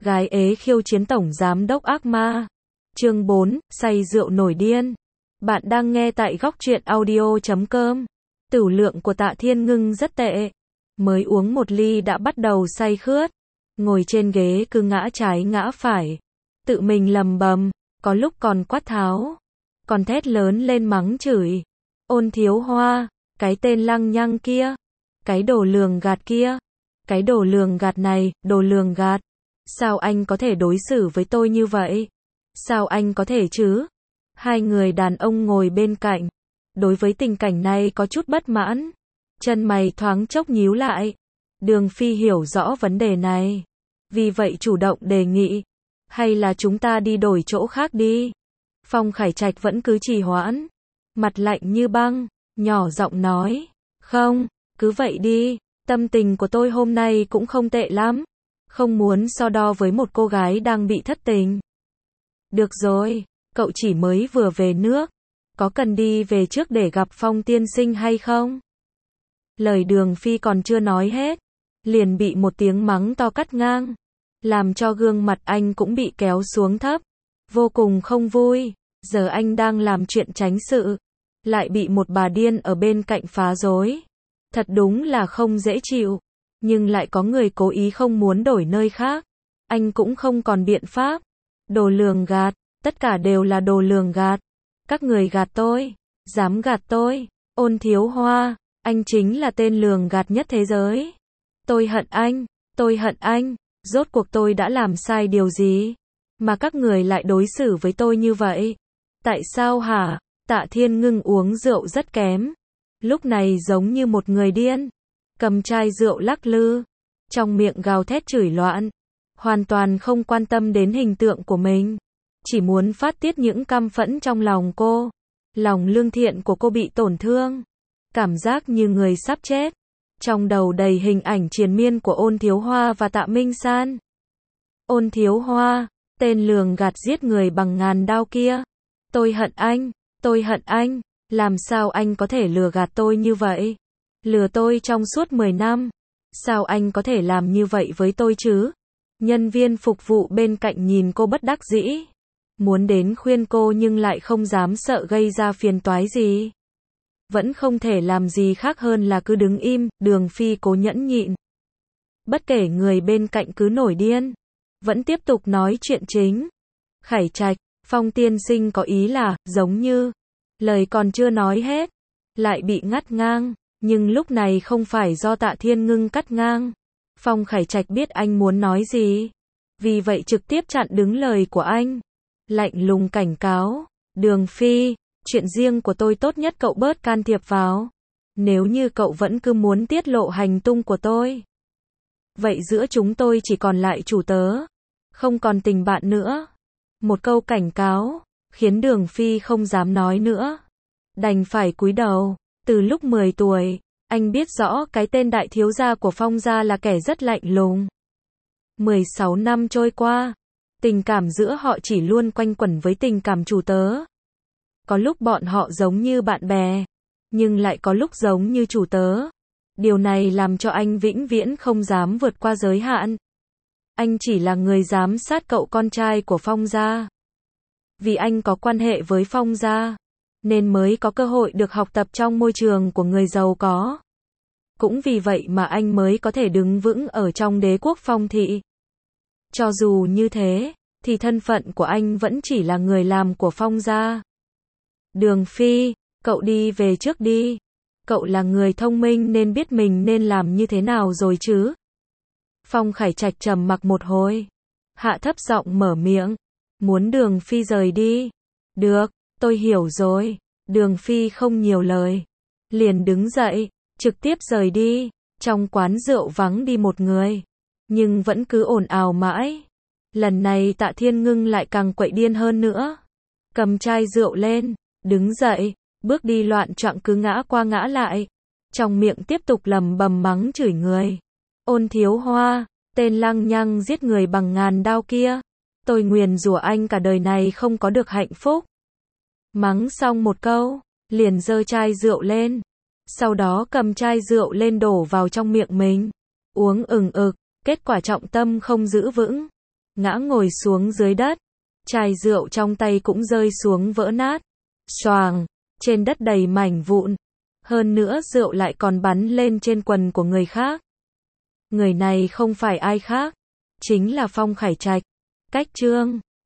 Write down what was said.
Gái ế khiêu chiến tổng giám đốc ác ma. Chương 4, say rượu nổi điên. Bạn đang nghe tại góc truyện audio.com. Tửu lượng của Tạ Thiên Ngưng rất tệ. Mới uống một ly đã bắt đầu say khướt. Ngồi trên ghế cứ ngã trái ngã phải. Tự mình lầm bầm, có lúc còn quát tháo. Còn thét lớn lên mắng chửi. Ôn Thiếu Hoa, cái tên lăng nhăng kia. Cái đồ lường gạt kia. Cái đồ lường gạt này, đồ lường gạt. Sao anh có thể đối xử với tôi như vậy? Sao anh có thể chứ? Hai người đàn ông ngồi bên cạnh. Đối với tình cảnh này có chút bất mãn. Chân mày thoáng chốc nhíu lại. Đường Phi hiểu rõ vấn đề này. Vì vậy chủ động đề nghị. Hay là chúng ta đi đổi chỗ khác đi. Phong Khải Trạch vẫn cứ trì hoãn. Mặt lạnh như băng, nhỏ giọng nói. Không, cứ vậy đi. Tâm tình của tôi hôm nay cũng không tệ lắm. Không muốn so đo với một cô gái đang bị thất tình. Được rồi, cậu chỉ mới vừa về nước. Có cần đi về trước để gặp Phong tiên sinh hay không? Lời Đường Phi còn chưa nói hết. Liền bị một tiếng mắng to cắt ngang. Làm cho gương mặt anh cũng bị kéo xuống thấp. Vô cùng không vui. Giờ anh đang làm chuyện tránh sự. Lại bị một bà điên ở bên cạnh phá rối. Thật đúng là không dễ chịu. Nhưng lại có người cố ý không muốn đổi nơi khác. Anh cũng không còn biện pháp. Đồ lường gạt, tất cả đều là đồ lường gạt. Các người gạt tôi, dám gạt tôi. Ôn Thiếu Hoa, anh chính là tên lường gạt nhất thế giới. Tôi hận anh, tôi hận anh. Rốt cuộc tôi đã làm sai điều gì? Mà các người lại đối xử với tôi như vậy? Tại sao hả? Tạ Thiên Ngưng uống rượu rất kém. Lúc này giống như một người điên. Cầm chai rượu lắc lư. Trong miệng gào thét chửi loạn. Hoàn toàn không quan tâm đến hình tượng của mình. Chỉ muốn phát tiết những căm phẫn trong lòng cô. Lòng lương thiện của cô bị tổn thương. Cảm giác như người sắp chết. Trong đầu đầy hình ảnh triền miên của Ôn Thiếu Hoa và Tạ Minh San. Ôn Thiếu Hoa, tên lường gạt giết người bằng ngàn đao kia. Tôi hận anh, tôi hận anh. Làm sao anh có thể lừa gạt tôi như vậy? Lừa tôi trong suốt 10 năm. Sao anh có thể làm như vậy với tôi chứ? Nhân viên phục vụ bên cạnh nhìn cô bất đắc dĩ. Muốn đến khuyên cô nhưng lại không dám, sợ gây ra phiền toái gì. Vẫn không thể làm gì khác hơn là cứ đứng im. Đường Phi cố nhẫn nhịn. Bất kể người bên cạnh cứ nổi điên. Vẫn tiếp tục nói chuyện chính. Khải Trạch, Phong tiên sinh có ý là, giống như. Lời còn chưa nói hết. Lại bị ngắt ngang. Nhưng lúc này không phải do Tạ Thiên Ngưng cắt ngang. Phong Khải Trạch biết anh muốn nói gì. Vì vậy trực tiếp chặn đứng lời của anh. Lạnh lùng cảnh cáo. Đường Phi, chuyện riêng của tôi tốt nhất cậu bớt can thiệp vào. Nếu như cậu vẫn cứ muốn tiết lộ hành tung của tôi. Vậy giữa chúng tôi chỉ còn lại chủ tớ. Không còn tình bạn nữa. Một câu cảnh cáo. Khiến Đường Phi không dám nói nữa. Đành phải cúi đầu. Từ lúc 10 tuổi, anh biết rõ cái tên đại thiếu gia của Phong gia là kẻ rất lạnh lùng. 16 năm trôi qua, tình cảm giữa họ chỉ luôn quanh quẩn với tình cảm chủ tớ. Có lúc bọn họ giống như bạn bè, nhưng lại có lúc giống như chủ tớ. Điều này làm cho anh vĩnh viễn không dám vượt qua giới hạn. Anh chỉ là người giám sát cậu con trai của Phong gia. Vì anh có quan hệ với Phong gia, nên mới có cơ hội được học tập trong môi trường của người giàu có. Cũng vì vậy mà anh mới có thể đứng vững ở trong đế quốc Phong thị. Cho dù như thế, thì thân phận của anh vẫn chỉ là người làm của Phong gia. Đường Phi, cậu đi về trước đi. Cậu là người thông minh nên biết mình nên làm như thế nào rồi chứ. Phong Khải Trạch trầm mặc một hồi. Hạ thấp giọng mở miệng. Muốn Đường Phi rời đi. Được. Tôi hiểu rồi. Đường Phi không nhiều lời. Liền đứng dậy, trực tiếp rời đi. Trong quán rượu vắng đi một người. Nhưng vẫn cứ ồn ào mãi. Lần này Tạ Thiên Ngưng lại càng quậy điên hơn nữa. Cầm chai rượu lên, đứng dậy, bước đi loạn choạng cứ ngã qua ngã lại. Trong miệng tiếp tục lầm bầm mắng chửi người. Ôn Thiếu Hoa, tên lăng nhăng giết người bằng ngàn đao kia. Tôi nguyền rủa anh cả đời này không có được hạnh phúc. Mắng xong một câu, liền giơ chai rượu lên. Sau đó cầm chai rượu lên đổ vào trong miệng mình. Uống ừng ực, kết quả trọng tâm không giữ vững. ngã ngồi xuống dưới đất. Chai rượu trong tay cũng rơi xuống vỡ nát. Xoàng, trên đất đầy mảnh vụn. Hơn nữa rượu lại còn bắn lên trên quần của người khác. Người này không phải ai khác, chính là Phong Khải Trạch. Cách chương